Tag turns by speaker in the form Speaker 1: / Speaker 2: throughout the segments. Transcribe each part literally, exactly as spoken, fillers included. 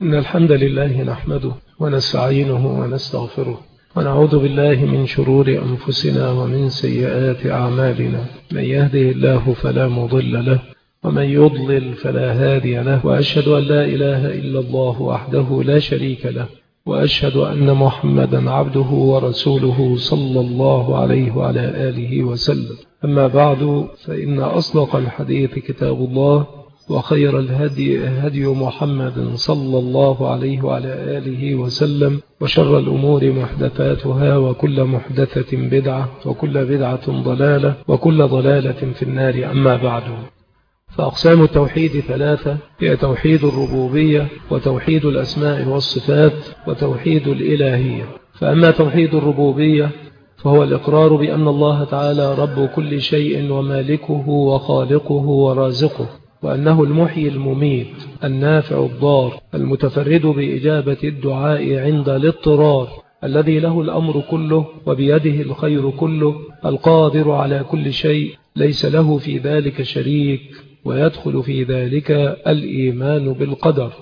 Speaker 1: إن الحمد لله نحمده ونستعينه ونستغفره ونعوذ بالله من شرور أنفسنا ومن سيئات أعمالنا. من يهده الله فلا مضل له ومن يضلل فلا هادي له، وأشهد أن لا إله إلا الله وحده لا شريك له، وأشهد أن محمدا عبده ورسوله صلى الله عليه وعلى آله وسلم. أما بعد، فإن أصدق الحديث كتاب الله، وخير الهدي هدي محمد صلى الله عليه وعلى آله وسلم، وشر الأمور محدثاتها، وكل محدثة بدعة، وكل بدعة ضلالة، وكل ضلالة في النار. أما بعد، فأقسام التوحيد ثلاثة: هي توحيد الربوبية، وتوحيد الأسماء والصفات، وتوحيد الإلهية. فأما توحيد الربوبية فهو الإقرار بأن الله تعالى رب كل شيء ومالكه وخالقه ورازقه، وأنه المحيي المميت النافع الضار المتفرد بإجابة الدعاء عند الاضطرار، الذي له الأمر كله وبيده الخير كله، القادر على كل شيء ليس له في ذلك شريك، ويدخل في ذلك الإيمان بالقدر.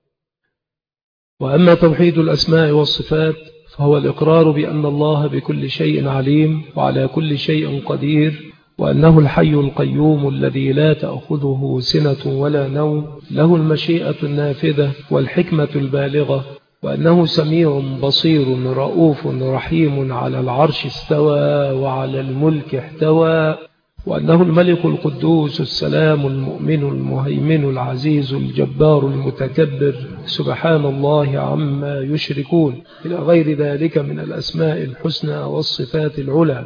Speaker 1: وأما توحيد الأسماء والصفات فهو الإقرار بأن الله بكل شيء عليم وعلى كل شيء قدير، وأنه الحي القيوم الذي لا تأخذه سنة ولا نوم، له المشيئة النافذة والحكمة البالغة، وأنه سميع بصير رؤوف رحيم، على العرش استوى وعلى الملك احتوى، وأنه الملك القدوس السلام المؤمن المهيمن العزيز الجبار المتكبر، سبحان الله عما يشركون، إلى غير ذلك من الأسماء الحسنى والصفات العلى،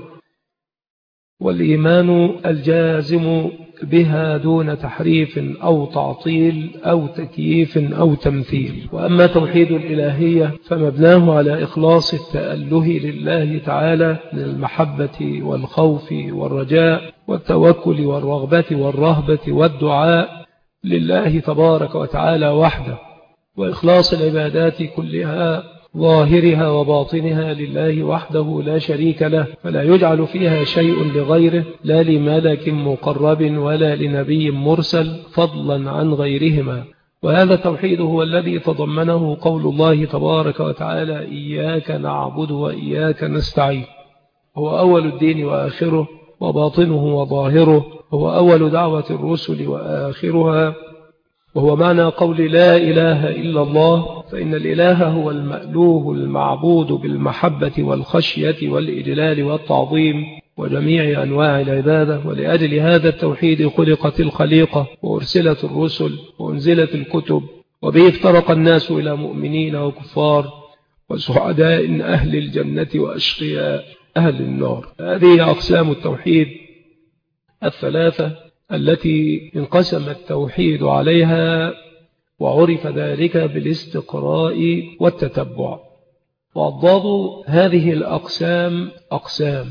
Speaker 1: والإيمان الجازم بها دون تحريف أو تعطيل أو تكييف أو تمثيل. وأما توحيد الإلهية فمبناه على إخلاص التأله لله تعالى من المحبة والخوف والرجاء والتوكل والرغبة والرهبة والدعاء لله تبارك وتعالى وحده، وإخلاص العبادات كلها ظاهرها وباطنها لله وحده لا شريك له، فلا يجعل فيها شيء لغيره، لا لملك مقرب ولا لنبي مرسل، فضلا عن غيرهما. وهذا التوحيد هو الذي تضمنه قول الله تبارك وتعالى: إياك نعبد وإياك نستعين. هو أول الدين وآخره، وباطنه وظاهره، هو أول دعوة الرسل وآخرها، وهو معنى قول لا إله إلا الله، فإن الإله هو المألوه المعبود بالمحبة والخشية والإجلال والتعظيم وجميع أنواع العبادة. ولأجل هذا التوحيد خلقت الخليقة، وأرسلت الرسل، وأنزلت الكتب، وبه افترق الناس إلى مؤمنين وكفار، وسعداء أهل الجنة وأشقياء أهل النار. هذه أقسام التوحيد الثلاثة التي انقسم التوحيد عليها، وعرف ذلك بالاستقراء والتتبع. وأضاد هذه الأقسام أقسام،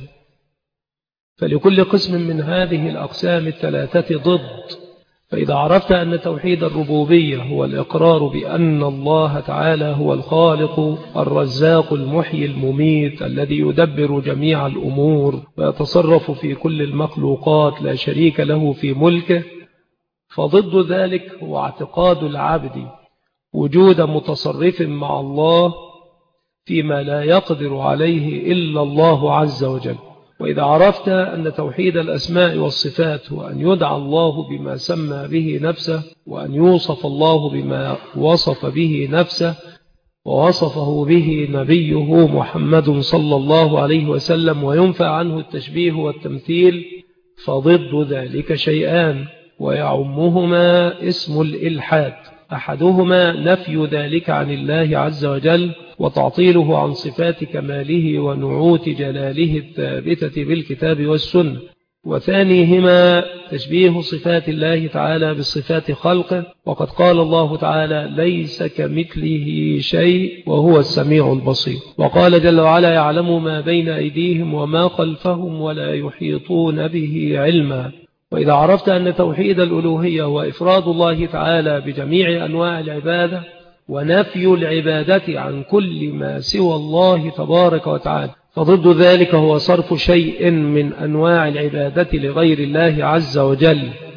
Speaker 1: فلكل قسم من هذه الأقسام الثلاثة ضد. فإذا عرفت أن توحيد الربوبية هو الإقرار بأن الله تعالى هو الخالق الرزاق المحيي المميت الذي يدبر جميع الأمور ويتصرف في كل المخلوقات لا شريك له في ملكه، فضد ذلك هو اعتقاد العبد وجود متصرف مع الله فيما لا يقدر عليه إلا الله عز وجل. وإذا عرفت أن توحيد الأسماء والصفات هو أن يدعى الله بما سمى به نفسه، وأن يوصف الله بما وصف به نفسه ووصفه به نبيه محمد صلى الله عليه وسلم، وينفى عنه التشبيه والتمثيل، فضد ذلك شيئان، ويعمهما اسم الإلحاد. أحدهما نفي ذلك عن الله عز وجل، وتعطيله عن صفات كماله ونعوت جلاله الثابتة بالكتاب والسنة. وثانيهما تشبيه صفات الله تعالى بصفات خلقه، وقد قال الله تعالى: ليس كمثله شيء وهو السميع البصير. وقال جل وعلا: يعلم ما بين أيديهم وما خلفهم ولا يحيطون به علما. وإذا عرفت أن توحيد الألوهية هو إفراد الله تعالى بجميع أنواع العبادة، ونفي العبادة عن كل ما سوى الله تبارك وتعالى، فضد ذلك هو صرف شيء من أنواع العبادة لغير الله عز وجل،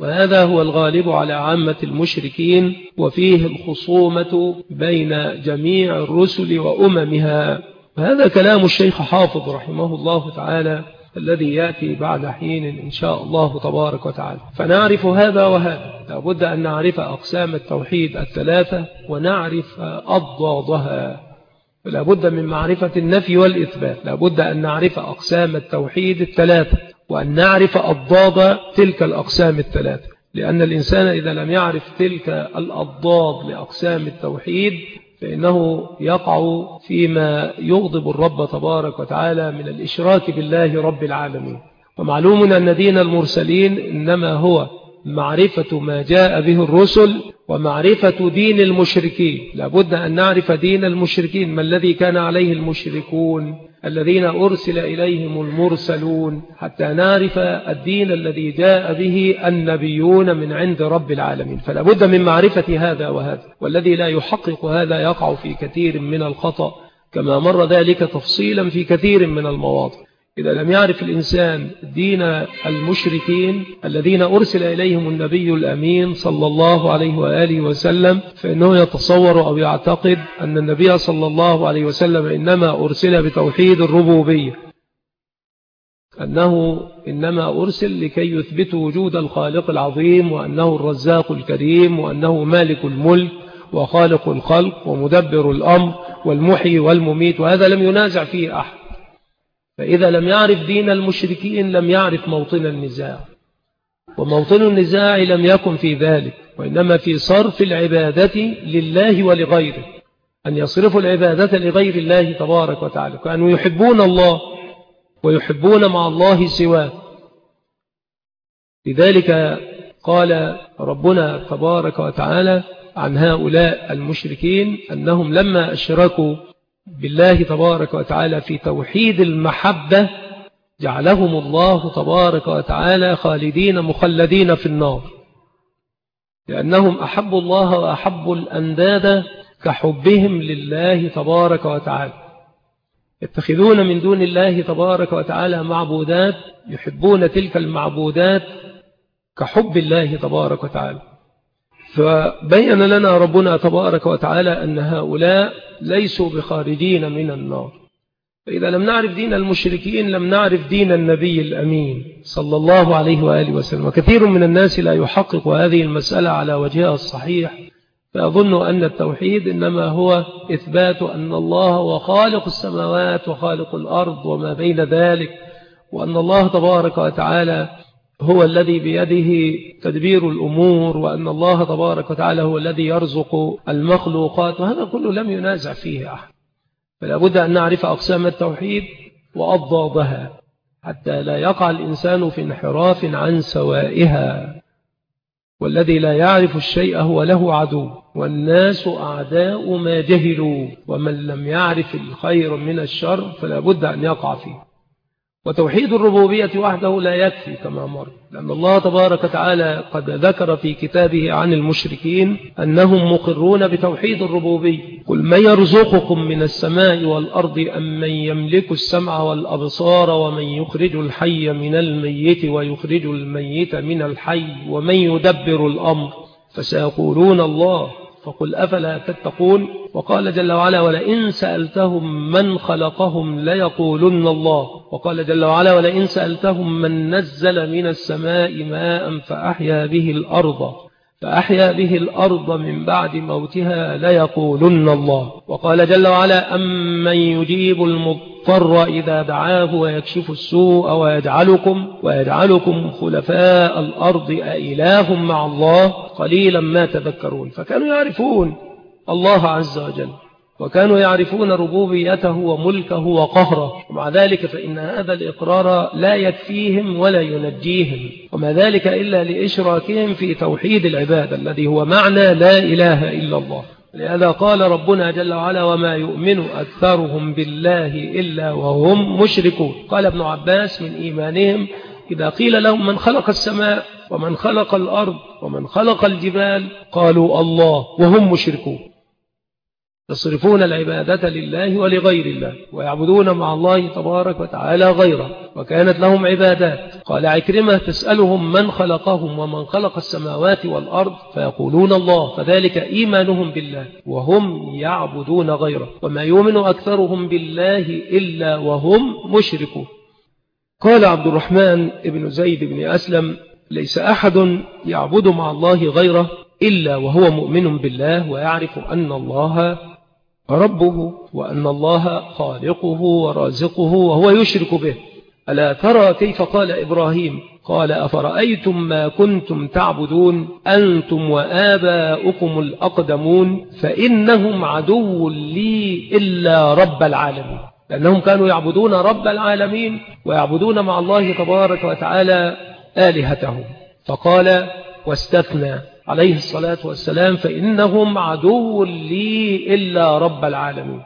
Speaker 1: وهذا هو الغالب على عامة المشركين، وفيه الخصومة بين جميع الرسل وأممها. وهذا كلام الشيخ حافظ رحمه الله تعالى الذي يأتي بعد حين إن شاء الله تبارك وتعالى. فنعرف هذا وهذا، لابد أن نعرف أقسام التوحيد الثلاثة ونعرف أضدادها. لابد من معرفة النفي والإثبات، لابد أن نعرف أقسام التوحيد الثلاثة وأن نعرف أضداد تلك الأقسام الثلاثة، لأن الإنسان إذا لم يعرف تلك الأضداد لأقسام التوحيد فإنه يقع فيما يغضب الرب تبارك وتعالى من الإشراك بالله رب العالمين. ومعلوم أن دين المرسلين إنما هو معرفة ما جاء به الرسل ومعرفة دين المشركين. لابد أن نعرف دين المشركين، ما الذي كان عليه المشركون الذين أرسل إليهم المرسلون، حتى نعرف الدين الذي جاء به النبيون من عند رب العالمين. فلابد من معرفة هذا وهذا، والذي لا يحقق هذا يقع في كثير من الخطأ، كما مر ذلك تفصيلا في كثير من المواضع. إذا لم يعرف الإنسان دين المشركين الذين أرسل إليهم النبي الأمين صلى الله عليه وآله وسلم، فإنه يتصور أو يعتقد أن النبي صلى الله عليه وسلم إنما أرسل بتوحيد الربوبية، أنه إنما أرسل لكي يثبت وجود الخالق العظيم، وأنه الرزاق الكريم، وأنه مالك الملك وخالق الخلق ومدبر الأمر والمحيي والمميت، وهذا لم ينازع فيه أحد. فإذا لم يعرف دين المشركين لم يعرف موطن النزاع، وموطن النزاع لم يكن في ذلك، وإنما في صرف العبادة لله ولغيره، أن يصرفوا العبادة لغير الله تبارك وتعالى. كانوا يحبون الله ويحبون مع الله سواه. لذلك قال ربنا تبارك وتعالى عن هؤلاء المشركين أنهم لما أشركوا بالله تبارك وتعالى في توحيد المحبة جعلهم الله تبارك وتعالى خالدين مخلدين في النار، لأنهم أحبوا الله وأحبوا الأنداد كحبهم لله تبارك وتعالى. يتخذون من دون الله تبارك وتعالى معبودات، يحبون تلك المعبودات كحب الله تبارك وتعالى. فبين لنا ربنا تبارك وتعالى أن هؤلاء ليسوا بخارجين من النار. فإذا لم نعرف دين المشركين لم نعرف دين النبي الأمين صلى الله عليه وآله وسلم. وكثير من الناس لا يحقق هذه المسألة على وجهها الصحيح، فأظن أن التوحيد إنما هو إثبات أن الله هو خالق السماوات وخالق الأرض وما بين ذلك، وأن الله تبارك وتعالى هو الذي بيده تدبير الأمور، وأن الله تبارك وتعالى هو الذي يرزق المخلوقات، وهذا كله لم ينازع فيه أحد. فلا بد أن نعرف أقسام التوحيد وأضدادها حتى لا يقع الإنسان في انحراف عن سوائها. والذي لا يعرف الشيء هو له عدو، والناس أعداء ما جهلوا، ومن لم يعرف الخير من الشر فلا بد أن يقع فيه. وتوحيد الربوبية وحده لا يكفي كما مر، لأن الله تبارك وتعالى قد ذكر في كتابه عن المشركين أنهم مقرون بتوحيد الربوبية. قل من يرزقكم من السماء والأرض أم من يملك السمع والأبصار ومن يخرج الحي من الميت ويخرج الميت من الحي ومن يدبر الأمر، فسيقولون الله فقل أفلا تتقون. وقال جل وعلا ولئن سألتهم من خلقهم ليقولن الله. وقال جل وعلا ولئن سألتهم من نزل من السماء ماء فأحيا به الأرض فأحيا به الأرض من بعد موتها ليقولن الله. وقال جل وعلا أمن يجيب المضطر إذا دعاه ويكشف السوء ويجعلكم, ويجعلكم خلفاء الأرض أإله مع الله قليلا ما تذكرون. فكانوا يعرفون الله عز وجل، وكانوا يعرفون ربوبيته وملكه وقهره، ومع ذلك فإن هذا الإقرار لا يكفيهم ولا ينجيهم، وما ذلك إلا لإشراكهم في توحيد العبادة الذي هو معنى لا إله إلا الله. لهذا قال ربنا جل وعلا وما يؤمن أكثرهم بالله إلا وهم مشركون. قال ابن عباس من إيمانهم إذا قيل لهم من خلق السماء ومن خلق الأرض ومن خلق الجبال قالوا الله وهم مشركون. يصرفون العبادة لله ولغير الله ويعبدون مع الله تبارك وتعالى غيره، وكانت لهم عبادات. قال عكرمة: تسألهم من خلقهم ومن خلق السماوات والأرض فيقولون الله، فذلك إيمانهم بالله وهم يعبدون غيره، وما يؤمن أكثرهم بالله إلا وهم مشركون. قال عبد الرحمن بن زيد بن أسلم: ليس أحد يعبد مع الله غيره إلا وهو مؤمن بالله ويعرف أن الله ربه وأن الله خالقه ورازقه وهو يشرك به. ألا ترى كيف قال إبراهيم؟ قال: أفرأيتم ما كنتم تعبدون أنتم وآباؤكم الأقدمون فإنهم عدو لي إلا رب العالمين. لأنهم كانوا يعبدون رب العالمين ويعبدون مع الله تبارك وتعالى آلهتهم. فقال واستثنى عليه الصلاة والسلام: فإنهم عدو لي إلا رب العالمين.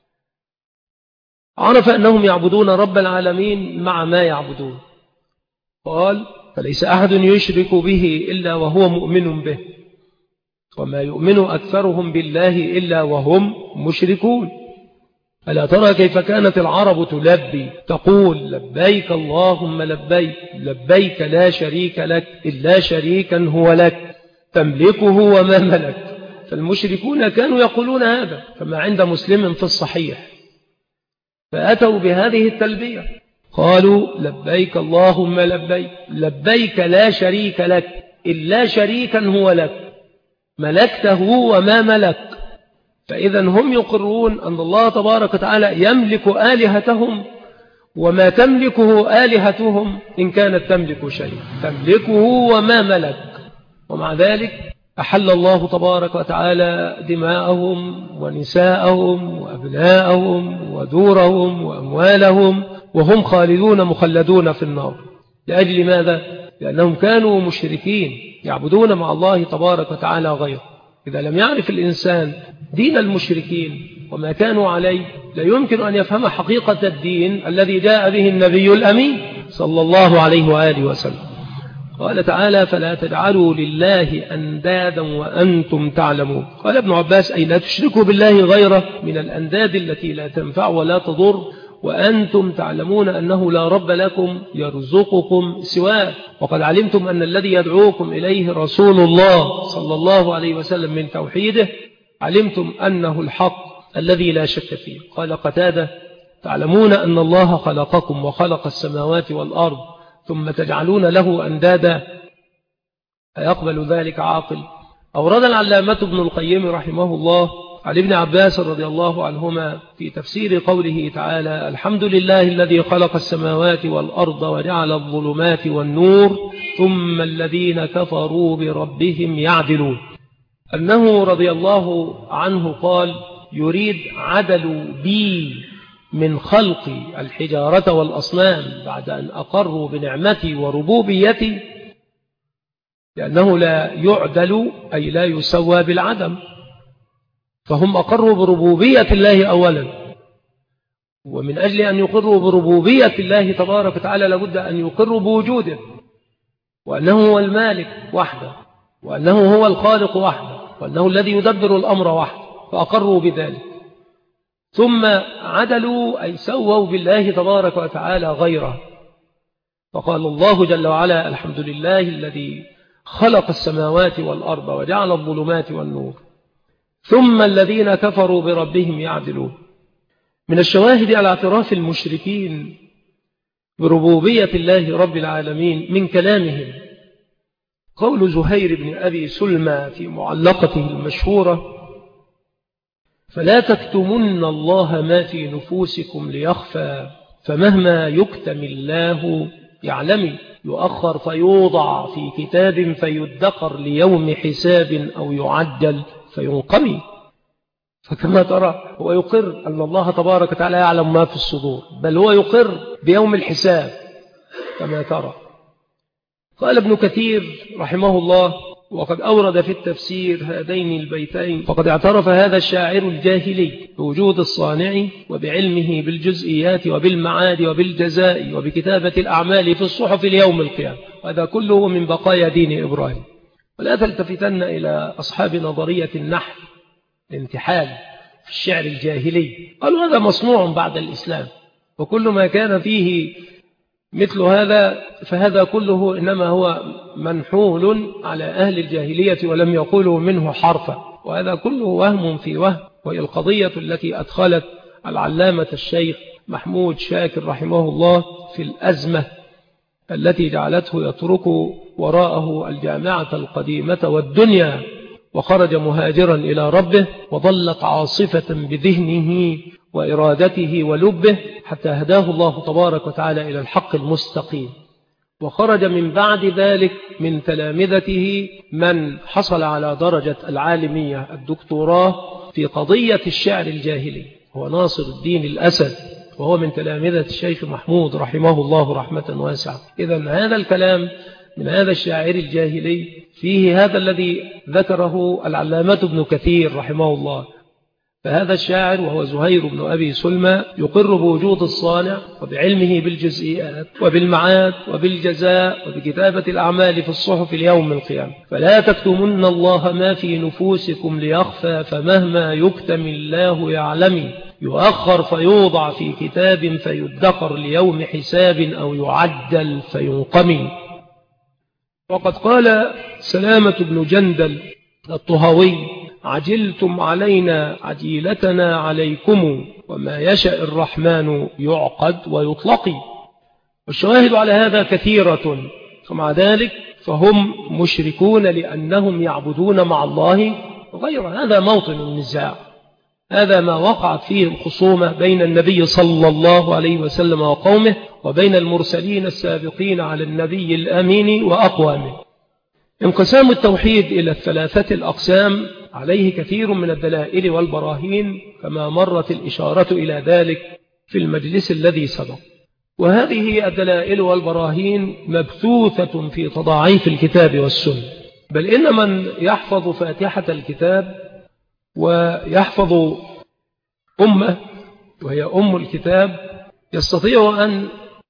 Speaker 1: عرف أنهم يعبدون رب العالمين مع ما يعبدون. قال: فليس أحد يشرك به إلا وهو مؤمن به، وما يؤمن أكثرهم بالله إلا وهم مشركون. ألا ترى كيف كانت العرب تلبي تقول: لبيك اللهم لبيك، لبيك لا شريك لك إلا شريكا هو لك تملكه وما ملك. فالمشركون كانوا يقولون هذا كما عند مسلم في الصحيح، فأتوا بهذه التلبية، قالوا: لبيك اللهم لبيك، لبيك لا شريك لك إلا شريكا هو لك ملكته وما ملك. فإذا هم يقرون أن الله تبارك وتعالى يملك آلهتهم وما تملكه آلهتهم إن كانت تملك شيء، تملكه وما ملك. ومع ذلك أحل الله تبارك وتعالى دماءهم ونساءهم وأبناءهم ودورهم وأموالهم وهم خالدون مخلدون في النار. لأجل ماذا؟ لأنهم كانوا مشركين يعبدون مع الله تبارك وتعالى غيره. إذا لم يعرف الإنسان دين المشركين وما كانوا عليه لا يمكن أن يفهم حقيقة الدين الذي جاء به النبي الأمين صلى الله عليه وآله وسلم. قال تعالى: فلا تجعلوا لله أندادا وأنتم تعلمون. قال ابن عباس: أي لا تشركوا بالله غيره من الأنداد التي لا تنفع ولا تضر وأنتم تعلمون أنه لا رب لكم يرزقكم سواه، وقد علمتم أن الذي يدعوكم إليه رسول الله صلى الله عليه وسلم من توحيده، علمتم أنه الحق الذي لا شك فيه. قال قتادة: تعلمون أن الله خلقكم وخلق السماوات والأرض ثم تجعلون له أندادا، أيقبل ذلك عاقل؟ أورد العلامة ابن القيم رحمه الله عن ابن عباس رضي الله عنهما في تفسير قوله تعالى: الحمد لله الذي خلق السماوات والأرض وجعل الظلمات والنور ثم الذين كفروا بربهم يعدلون، أنه رضي الله عنه قال: يريد عدل بي من خلق الحجارة والأصنام بعد أن أقروا بنعمتي وربوبيتي، لأنه لا يعدل أي لا يسوى بالعدم، فهم أقروا بربوبية الله أولا، ومن أجل أن يقروا بربوبية الله تبارك وتعالى لابد أن يقروا بوجوده، وأنه هو المالك وحده، وأنه هو الخالق وحده، وأنه الذي يدبر الأمر وحده، فأقروا بذلك. ثم عدلوا أي سووا بالله تبارك وتعالى غيره، فقال الله جل وعلا: الحمد لله الذي خلق السماوات والأرض وجعل الظلمات والنور ثم الذين كفروا بربهم يعدلون. من الشواهد على اعتراف المشركين بربوبية الله رب العالمين من كلامهم قول زهير بن أبي سلمى في معلقته المشهورة: فلا تكتمن الله ما في نفوسكم ليخفى، فمهما يكتم الله يعلم، يؤخر فيوضع في كتاب فيدخر ليوم حساب أو يعجل فينقمي. فكما ترى هو يقر أن الله تبارك وتعالى يعلم ما في الصدور، بل هو يقر بيوم الحساب كما ترى. قال ابن كثير رحمه الله: وقد أورد في التفسير هذين البيتين: فقد اعترف هذا الشاعر الجاهلي بوجود الصانع وبعلمه بالجزئيات وبالمعاد وبالجزاء وبكتابة الأعمال في الصحف اليوم القيامة، وهذا كله من بقايا دين إبراهيم. ولا تلتفتن إلى أصحاب نظرية النحل الانتحال، في الشعر الجاهلي. قالوا هذا مصنوع بعد الإسلام، وكل ما كان فيه مثل هذا فهذا كله إنما هو منحول على أهل الجاهلية ولم يقولوا منه حرفا، وهذا كله وهم في وهم. وهي القضية التي أدخلت العلامة الشيخ محمود شاكر رحمه الله في الأزمة التي جعلته يترك وراءه الجامعة القديمة والدنيا وخرج مهاجرا إلى ربه، وظلت عاصفة بذهنه وإرادته ولبه حتى هداه الله تبارك وتعالى إلى الحق المستقيم. وخرج من بعد ذلك من تلامذته من حصل على درجة العالمية الدكتوراه في قضية الشعر الجاهلي، هو ناصر الدين الأسد، وهو من تلامذة الشيخ محمود رحمه الله رحمة واسعة. إذن هذا الكلام من هذا الشاعر الجاهلي فيه هذا الذي ذكره العلامة ابن كثير رحمه الله. فهذا الشاعر وهو زهير بن أبي سلمى يقر بوجود الصانع وبعلمه بالجزئيات وبالمعاد وبالجزاء وبكتابة الأعمال في الصحف اليوم القيامة. فلا تكتمن الله ما في نفوسكم ليخفى، فمهما يكتم الله يعلم، يؤخر فيوضع في كتاب فيدخر ليوم حساب، أو يعجل فينقم. وقد قال سلامة بن جندل الطهوي: عجلتم علينا عجيلتنا عليكم، وما يشاء الرحمن يعقد ويطلق. والشواهد على هذا كثيرة، ومع ذلك فهم مشركون لأنهم يعبدون مع الله غير. هذا موطن النزاع، هذا ما وقعت فيه الخصومة بين النبي صلى الله عليه وسلم وقومه وبين المرسلين السابقين على النبي الأمين وأقوامه. انقسام التوحيد إلى الثلاثة الأقسام عليه كثير من الدلائل والبراهين، كما مرت الإشارة إلى ذلك في المجلس الذي سبق. وهذه الدلائل والبراهين مبثوثة في تضاعيف الكتاب والسنة، بل إن من يحفظ فاتحة الكتاب ويحفظ أمة وهي أم الكتاب يستطيع أن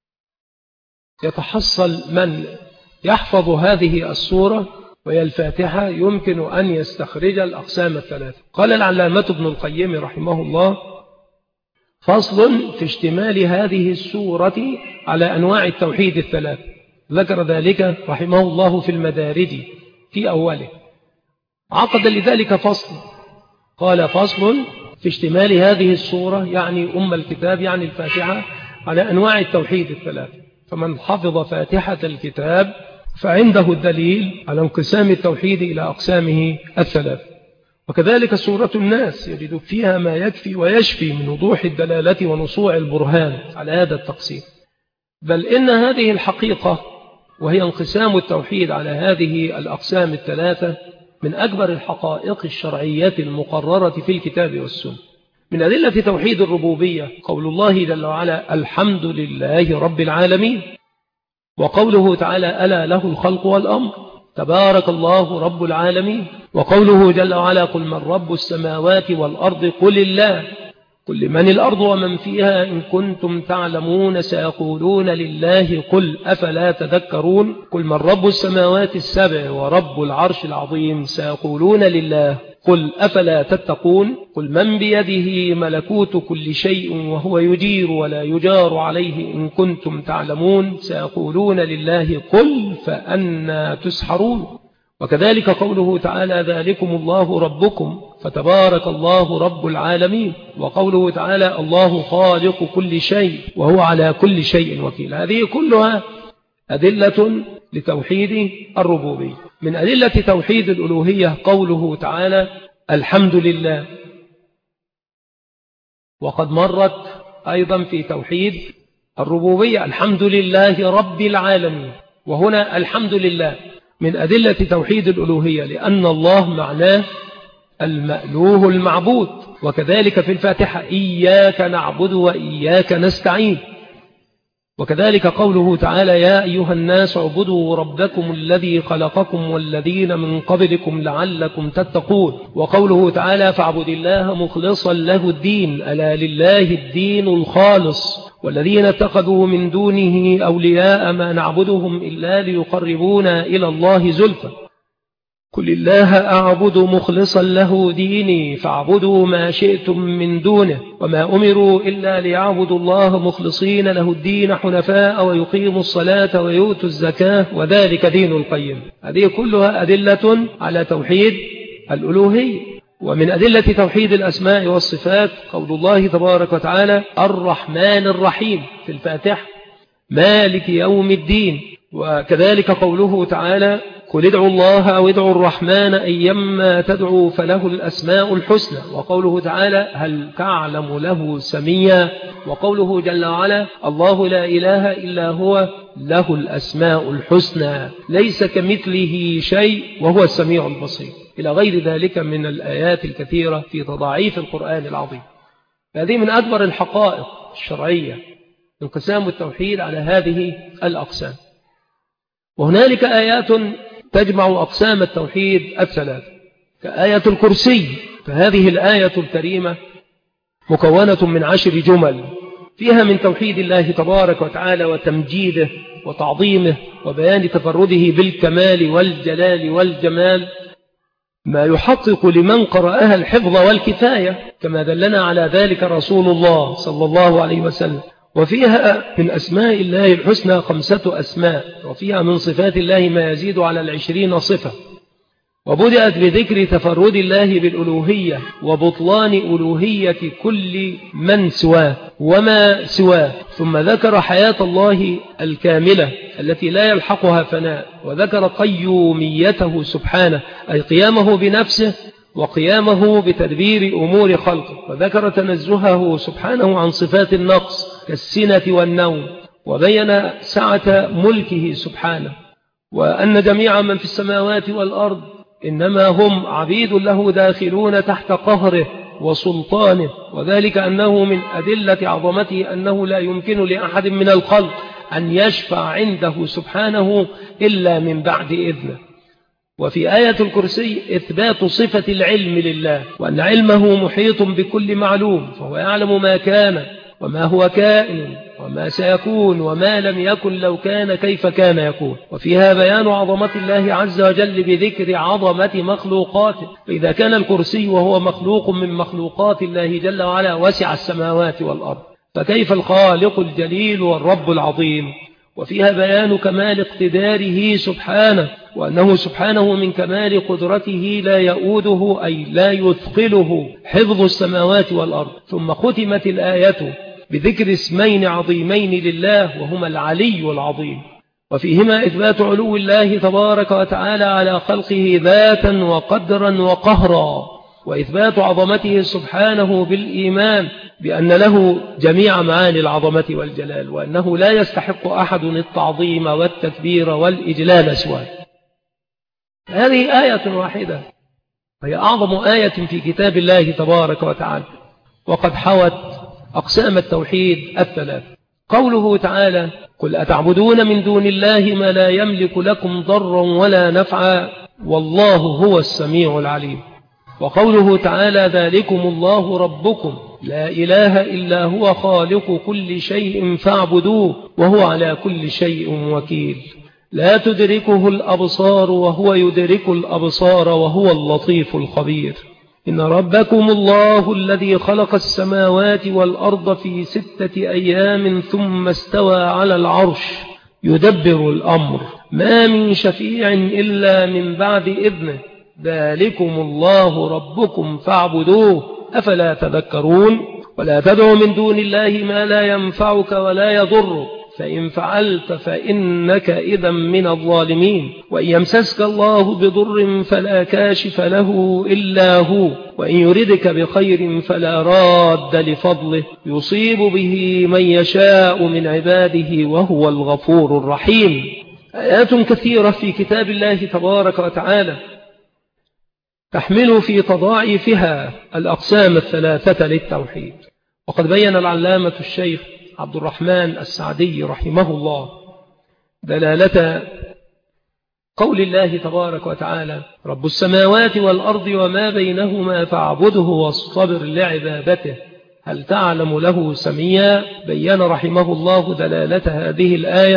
Speaker 1: يتحصل من يحفظ هذه السورة وهي الفاتحة يمكن أن يستخرج الأقسام الثلاثة. قال العلامة ابن القيم رحمه الله: فصل في اشتمال هذه السورة على أنواع التوحيد الثلاثة. ذكر ذلك رحمه الله في المدارج في أوله، عقد لذلك فصل. قال: فصل في اشتمال هذه السورة يعني أم الكتاب يعني الفاتحة على أنواع التوحيد الثلاثة، فمن حفظ فاتحة الكتاب فعنده الدليل على انقسام التوحيد إلى أقسامه الثلاث. وكذلك سورة الناس يجد فيها ما يكفي ويشفي من وضوح الدلالة ونصوع البرهان على هذا التقسيم. بل إن هذه الحقيقة وهي انقسام التوحيد على هذه الأقسام الثلاثة من أكبر الحقائق الشرعية المقررة في الكتاب والسنة. من أدلة توحيد الربوبية قول الله جل وعلا: الحمد لله رب العالمين، وقوله تعالى: ألا له الخلق والأمر، تبارك الله رب العالمين، وقوله جل وعلا: قل من رب السماوات والأرض قل الله، قل من الأرض ومن فيها إن كنتم تعلمون سيقولون لله قل أفلا تذكرون، قل من رب السماوات السبع ورب العرش العظيم سيقولون لله قل أفلا تتقون، قل من بيده ملكوت كل شيء وهو يجير ولا يجار عليه إن كنتم تعلمون سيقولون لله قل فأنا تسحرون. وكذلك قوله تعالى: ذلكم الله ربكم فتبارك الله رب العالمين، وقوله تعالى: الله خالق كل شيء وهو على كل شيء وكيل. هذه كلها أدلة لتوحيد الربوبية. من أدلة توحيد الألوهية قوله تعالى: الحمد لله، وقد مرت أيضا في توحيد الربوبية الحمد لله رب العالمين، وهنا الحمد لله من أدلة توحيد الألوهية، لأن الله معناه المألوه المعبود. وكذلك في الفاتحة: إياك نعبد وإياك نستعين. وكذلك قوله تعالى: يا أيها الناس اعبدوا ربكم الذي خلقكم والذين من قبلكم لعلكم تتقون. وقوله تعالى: فاعبد الله مخلصا له الدين ألا لله الدين الخالص والذين اتخذوا من دونه أولياء ما نعبدهم إلا ليقربونا إلى الله زلفى. قل الله أعبد مخلصا له ديني فاعبدوا ما شئتم من دونه وما أمروا إلا ليعبدوا الله مخلصين له الدين حنفاء ويقيموا الصلاة ويؤتوا الزكاة وذلك دين القيم. هذه كلها أدلة على توحيد الألوهية. ومن أدلة توحيد الأسماء والصفات قول الله تبارك وتعالى الرحمن الرحيم في الفاتحة مالك يوم الدين. وكذلك قوله تعالى قل ادعوا الله أو ادعوا الرحمن أيما تدعوا فله الأسماء الحسنى. وقوله تعالى هل تعلم له سميا. وقوله جل وعلا الله لا إله إلا هو له الأسماء الحسنى ليس كمثله شيء وهو السميع البصير إلى غير ذلك من الآيات الكثيرة في تضاعيف القرآن العظيم. هذه من أكبر الحقائق الشرعية انقسام التوحيد على هذه الأقسام. وهنالك آيات تجمع أقسام التوحيد الثلاث كآية الكرسي. فهذه الآية الكريمة مكونة من عشر جمل فيها من توحيد الله تبارك وتعالى وتمجيده وتعظيمه وبيان تفرده بالكمال والجلال والجمال ما يحقق لمن قرأها الحفظ والكفاية كما دلنا على ذلك رسول الله صلى الله عليه وسلم. وفيها من أسماء الله الحسنى خمسة أسماء وفيها من صفات الله ما يزيد على العشرين صفة. وبدأت بذكر تفرد الله بالألوهية وبطلان ألوهية كل من سواه وما سواه ثم ذكر حياة الله الكاملة التي لا يلحقها فناء وذكر قيوميته سبحانه أي قيامه بنفسه وقيامه بتدبير أمور خلقه. وذكر تنزهه سبحانه عن صفات النقص كالسنة والنوم وبين سعة ملكه سبحانه وأن جميع من في السماوات والأرض إنما هم عبيد له داخلون تحت قهره وسلطانه. وذلك أنه من أدلة عظمته أنه لا يمكن لأحد من الخلق أن يشفع عنده سبحانه إلا من بعد إذنه. وفي آية الكرسي إثبات صفة العلم لله وأن علمه محيط بكل معلوم فهو يعلم ما كان وما هو كائن وما سيكون وما لم يكن لو كان كيف كان يكون. وفيها بيان عظمة الله عز وجل بذكر عظمة مخلوقاته. فإذا كان الكرسي وهو مخلوق من مخلوقات الله جل وعلا وسع السماوات والأرض فكيف الخالق الجليل والرب العظيم. وفيها بيان كمال اقتداره سبحانه وأنه سبحانه من كمال قدرته لا يؤوده أي لا يثقله حفظ السماوات والأرض. ثم ختمت الآية بذكر اسمين عظيمين لله وهما العلي العظيم وفيهما إثبات علو الله تبارك وتعالى على خلقه ذاتا وقدرا وقهرا وإثبات عظمته سبحانه بالإيمان بأن له جميع معاني العظمة والجلال وأنه لا يستحق أحد التعظيم والتكبير والإجلال سواه. هذه آية واحدة وهي أعظم آية في كتاب الله تبارك وتعالى وقد حوت أقسام التوحيد الثلاث. قوله تعالى قل أتعبدون من دون الله ما لا يملك لكم ضرا ولا نفعا والله هو السميع العليم. وقوله تعالى ذلكم الله ربكم لا إله إلا هو خالق كل شيء فاعبدوه وهو على كل شيء وكيل لا تدركه الأبصار وهو يدرك الأبصار وهو اللطيف الخبير. إن ربكم الله الذي خلق السماوات والأرض في ستة أيام ثم استوى على العرش يدبر الأمر ما من شفيع إلا من بعد إذنه ذلكم الله ربكم فاعبدوه أفلا تذكرون. ولا تدع من دون الله ما لا ينفعك ولا يضرك فإن فعلت فإنك إذا من الظالمين. وإن يمسسك الله بضر فلا كاشف له إلا هو وإن يردك بخير فلا راد لفضله يصيب به من يشاء من عباده وهو الغفور الرحيم. آيات كثيرة في كتاب الله تبارك وتعالى تحمل في تضاعيفها الأقسام الثلاثة للتوحيد. وقد بين العلامة الشيخ عبد الرحمن السعدي رحمه الله دلالة قول الله تبارك وتعالى رب السماوات والأرض وما بينهما فاعبده واصطبر لعبادته هل تعلم له سميا. بين رحمه الله دلالة هذه الآية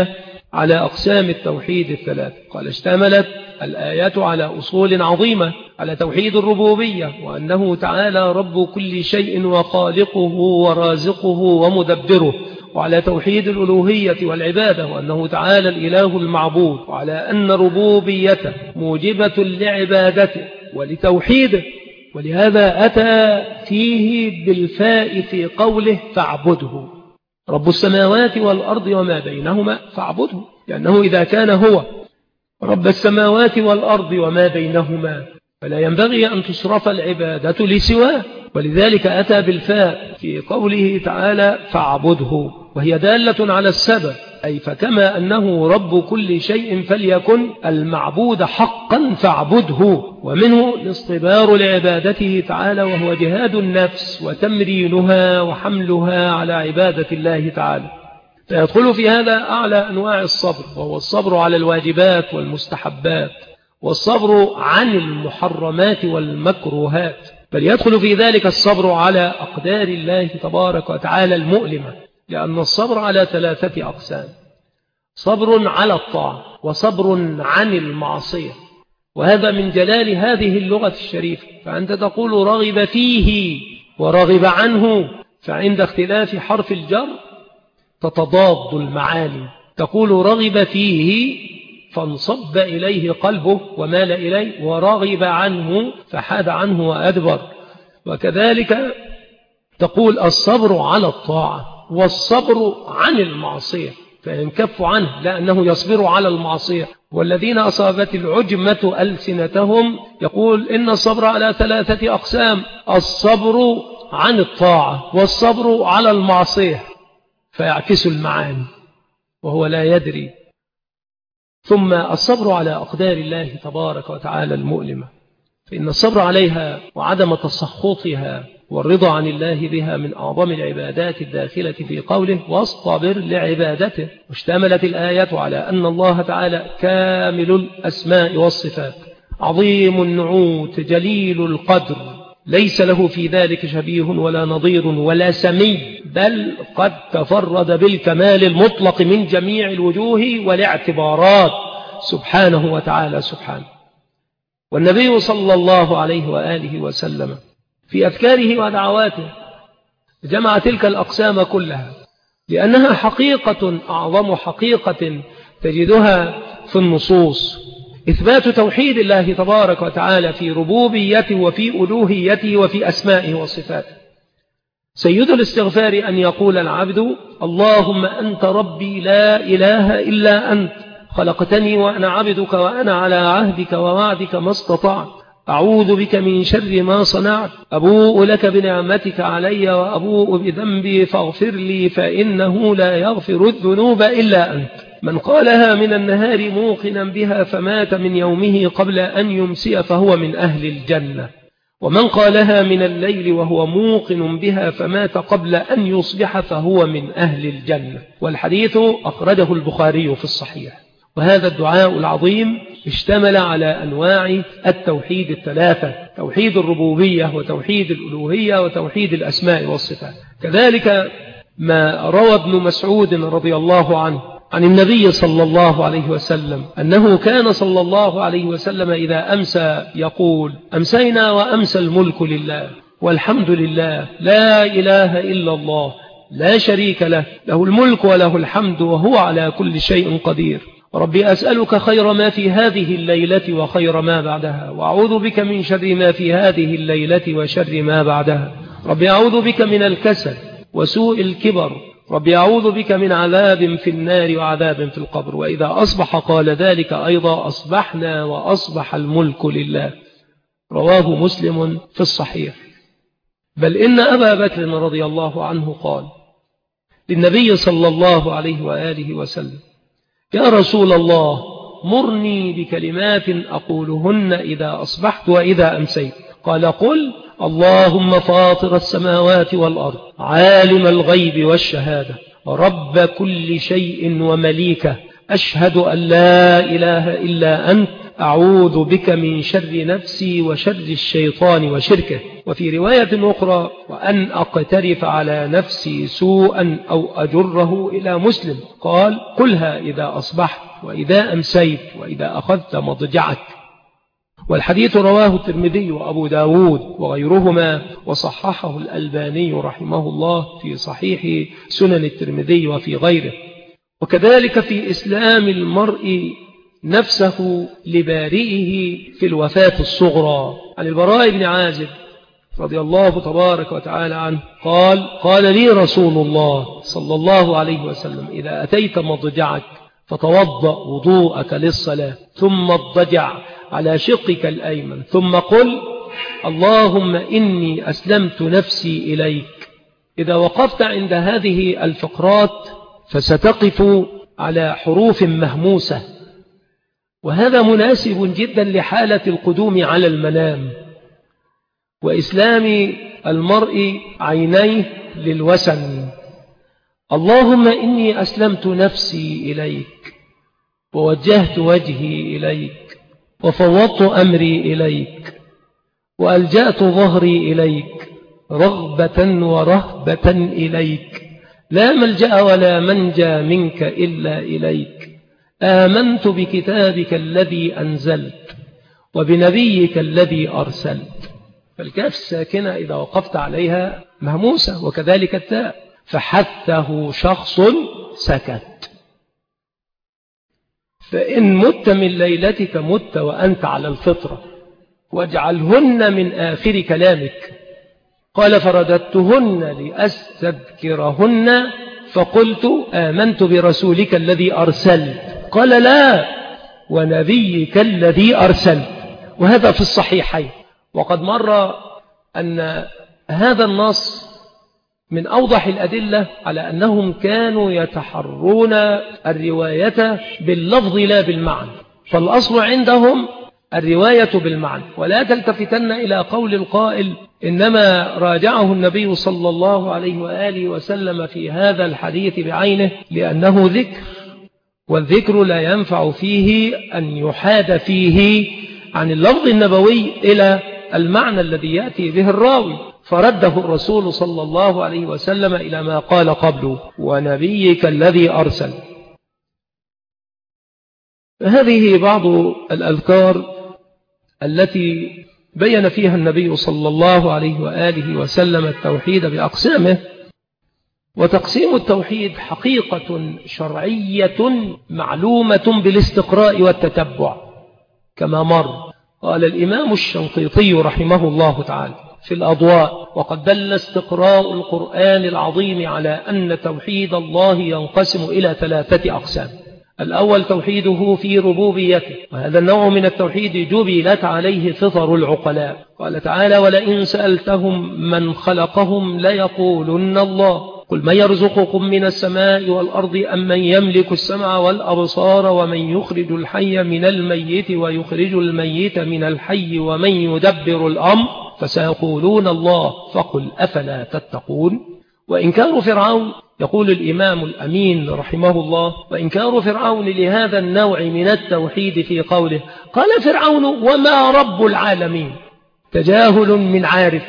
Speaker 1: على أقسام التوحيد الثلاث. قال اشتملت الآيات على أصول عظيمة، على توحيد الربوبية وأنه تعالى رب كل شيء وخالقه ورازقه ومدبره، وعلى توحيد الألوهية والعبادة وأنه تعالى الإله المعبود، وعلى أن ربوبيته موجبة لعبادته ولتوحيده، ولهذا أتى فيه بالفاء في قوله فاعبده، رب السماوات والأرض وما بينهما فاعبده، لأنه إذا كان هو رب السماوات والأرض وما بينهما فلا ينبغي أن تصرف العبادة لسواه، ولذلك أتى بالفاء في قوله تعالى فاعبده، وهي دالة على السبب، أي فكما أنه رب كل شيء فليكن المعبود حقا فاعبده، ومنه الاصطبار لعبادته تعالى وهو جهاد النفس وتمرينها وحملها على عبادة الله تعالى. فيدخل في هذا أعلى أنواع الصبر، وهو الصبر على الواجبات والمستحبات، والصبر عن المحرمات والمكروهات، بل يدخل في ذلك الصبر على أقدار الله تبارك وتعالى المؤلمة، لأن الصبر على ثلاثة أقسام: صبر على الطاعة، وصبر عن المعصية، وهذا من جلال هذه اللغة الشريفة. فأنت تقول رغب فيه ورغب عنه، فعند اختلاف حرف الجر تتضاد المعاني، تقول رغب فيه فانصب إليه قلبه ومال إليه، ورغب عنه فحاد عنه وأدبر. وكذلك تقول الصبر على الطاعة والصبر عن المعصية، فينكف عنه لأنه يصبر على المعصية. والذين أصابت العجمة ألسنتهم يقول إن الصبر على ثلاثة أقسام: الصبر عن الطاعة والصبر على المعصية، فيعكس المعاني وهو لا يدري. ثم الصبر على أقدار الله تبارك وتعالى المؤلمة، فإن الصبر عليها وعدم تسخطها والرضا عن الله بها من أعظم العبادات الداخلة في قوله واصطبر لعبادته. واشتملت الآيات على أن الله تعالى كامل الأسماء والصفات، عظيم النعوت، جليل القدر، ليس له في ذلك شبيه ولا نظير ولا سمي، بل قد تفرد بالكمال المطلق من جميع الوجوه والاعتبارات سبحانه وتعالى سبحانه. والنبي صلى الله عليه وآله وسلم في أذكاره ودعواته جمع تلك الأقسام كلها، لأنها حقيقة أعظم حقيقة تجدها في النصوص: إثبات توحيد الله تبارك وتعالى في ربوبيته وفي ألوهيته وفي أسمائه وصفاته. سيد الاستغفار أن يقول العبد: اللهم أنت ربي لا إله إلا أنت، خلقتني وأنا عبدك وأنا على عهدك ووعدك ما استطعت، أعوذ بك من شر ما صنعت، أبوء لك بنعمتك علي وأبوء بذنبي فاغفر لي فإنه لا يغفر الذنوب إلا أنت. من قالها من النهار موقنا بها فمات من يومه قبل أن يمسي فهو من أهل الجنة، ومن قالها من الليل وهو موقن بها فمات قبل أن يصبح فهو من أهل الجنة. والحديث أخرجه البخاري في الصحيح. وهذا الدعاء العظيم اشتمل على أنواع التوحيد الثلاثة: توحيد الربوبية وتوحيد الألوهية وتوحيد الأسماء والصفات. كذلك ما روى ابن مسعود رضي الله عنه عن النبي صلى الله عليه وسلم أنه كان صلى الله عليه وسلم إذا أمسى يقول: أمسينا وأمسى الملك لله والحمد لله لا إله إلا الله لا شريك له، له الملك وله الحمد وهو على كل شيء قدير. ربي أسألك خير ما في هذه الليلة وخير ما بعدها، وأعوذ بك من شر ما في هذه الليلة وشر ما بعدها. ربي أعوذ بك من الكسل وسوء الكبر، ربي أعوذ بك من عذاب في النار وعذاب في القبر. وإذا أصبح قال ذلك أيضا: أصبحنا وأصبح الملك لله. رواه مسلم في الصحيح. بل إن أبا بكر رضي الله عنه قال للنبي صلى الله عليه وآله وسلم: يا رسول الله، مرني بكلمات أقولهن إذا أصبحت وإذا أمسيت. قال: قل: اللهم فاطر السماوات والأرض، عالم الغيب والشهادة، رب كل شيء ومليكه، أشهد أن لا إله إلا أنت، أعوذ بك من شر نفسي وشر الشيطان وشركه. وفي رواية أخرى وأن أقترف على نفسي سوءا أو أجره إلى مسلم قال قلها إذا أصبحت وإذا أمسيت وإذا أخذت مضجعك. والحديث رواه الترمذي وأبو داود وغيرهما وصححه الألباني رحمه الله في صحيح سنن الترمذي وفي غيره. وكذلك في إسلام المرء نفسه لبارئه في الوفاة الصغرى. عن البراء بن عازب رضي الله تبارك وتعالى عنه قال قال لي رسول الله صلى الله عليه وسلم إذا أتيت مضجعك فتوضأ وضوءك للصلاة ثم اضطجع على شقك الأيمن ثم قل اللهم إني أسلمت نفسي إليك. إذا وقفت عند هذه الفقرات فستقف على حروف مهموسة، وهذا مناسب جدا لحالة القدوم على المنام وإسلام المرء عينيه للوسن. اللهم إني أسلمت نفسي إليك ووجهت وجهي إليك وفوضت أمري إليك وألجأت ظهري إليك رغبة ورهبة إليك لا ملجأ ولا منجى منك إلا إليك. آمنت بكتابك الذي أنزلت وبنبيك الذي أرسلت. فالكاف الساكنة إذا وقفت عليها مهموسة، وكذلك التاء. فحثه شخص سكت. فإن مت من ليلتك مت وأنت على الفطرة واجعلهن من آخر كلامك. قال فرددتهن لأستذكرهن فقلت آمنت برسولك الذي أرسلت. قال لا ونبيك الذي أرسلت. وهذا في الصحيحين. وقد مر أن هذا النص من أوضح الأدلة على أنهم كانوا يتحرون الرواية باللفظ لا بالمعنى. فالأصل عندهم الرواية بالمعنى. ولا تلتفتن إلى قول القائل إنما راجعه النبي صلى الله عليه وآله وسلم في هذا الحديث بعينه لأنه ذكر، والذكر لا ينفع فيه أن يحاد فيه عن اللفظ النبوي إلى المعنى الذي يأتي به الراوي. فرده الرسول صلى الله عليه وسلم إلى ما قال قبله ونبيك الذي أرسل. هذه بعض الأذكار التي بين فيها النبي صلى الله عليه وآله وسلم التوحيد بأقسامه. وتقسيم التوحيد حقيقة شرعية معلومة بالاستقراء والتتبع كما مر. قال الإمام الشنقيطي رحمه الله تعالى في الأضواء وقد دل استقراء القرآن العظيم على أن توحيد الله ينقسم إلى ثلاثة أقسام. الأول توحيده في ربوبيته، وهذا النوع من التوحيد جبلت عليه فطر العقلاء. قال تعالى ولئن سألتهم من خلقهم ليقولن الله قل من يرزقكم من السماء والأرض أم من يملك السمع والأبصار ومن يخرج الحي من الميت ويخرج الميت من الحي ومن يدبر الأمر فسيقولون الله فقل أفلا تتقون. وإنكار فرعون، يقول الإمام الأمين رحمه الله وإنكار فرعون لهذا النوع من التوحيد في قوله قال فرعون وما رب العالمين، تجاهل من عارف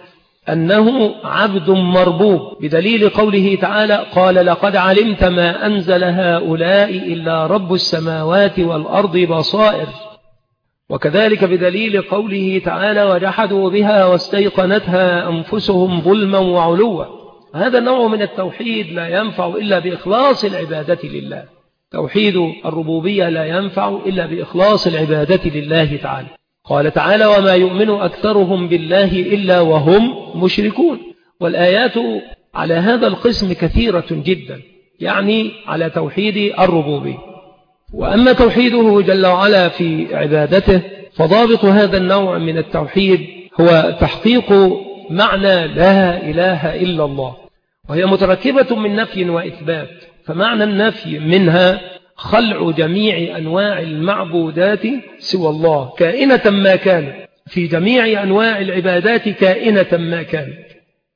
Speaker 1: أنه عبد مربوب، بدليل قوله تعالى قال لقد علمت ما أنزل هؤلاء إلا رب السماوات والأرض بصائر. وكذلك بدليل قوله تعالى وجحدوا بها واستيقنتها أنفسهم ظلما وعلوا. هذا النوع من التوحيد لا ينفع إلا بإخلاص العبادة لله. توحيد الربوبية لا ينفع إلا بإخلاص العبادة لله تعالى. قال تعالى وما يؤمن أكثرهم بالله إلا وهم مشركون. والآيات على هذا القسم كثيرة جدا، يعني على توحيد الربوبية. وأما توحيده جل وعلا في عبادته فضابط هذا النوع من التوحيد هو تحقيق معنى لا إله إلا الله، وهي متركبة من نفي وإثبات. فمعنى النفي منها خلع جميع أنواع المعبودات سوى الله كائنة ما كانت، في جميع أنواع العبادات كائنة ما كانت.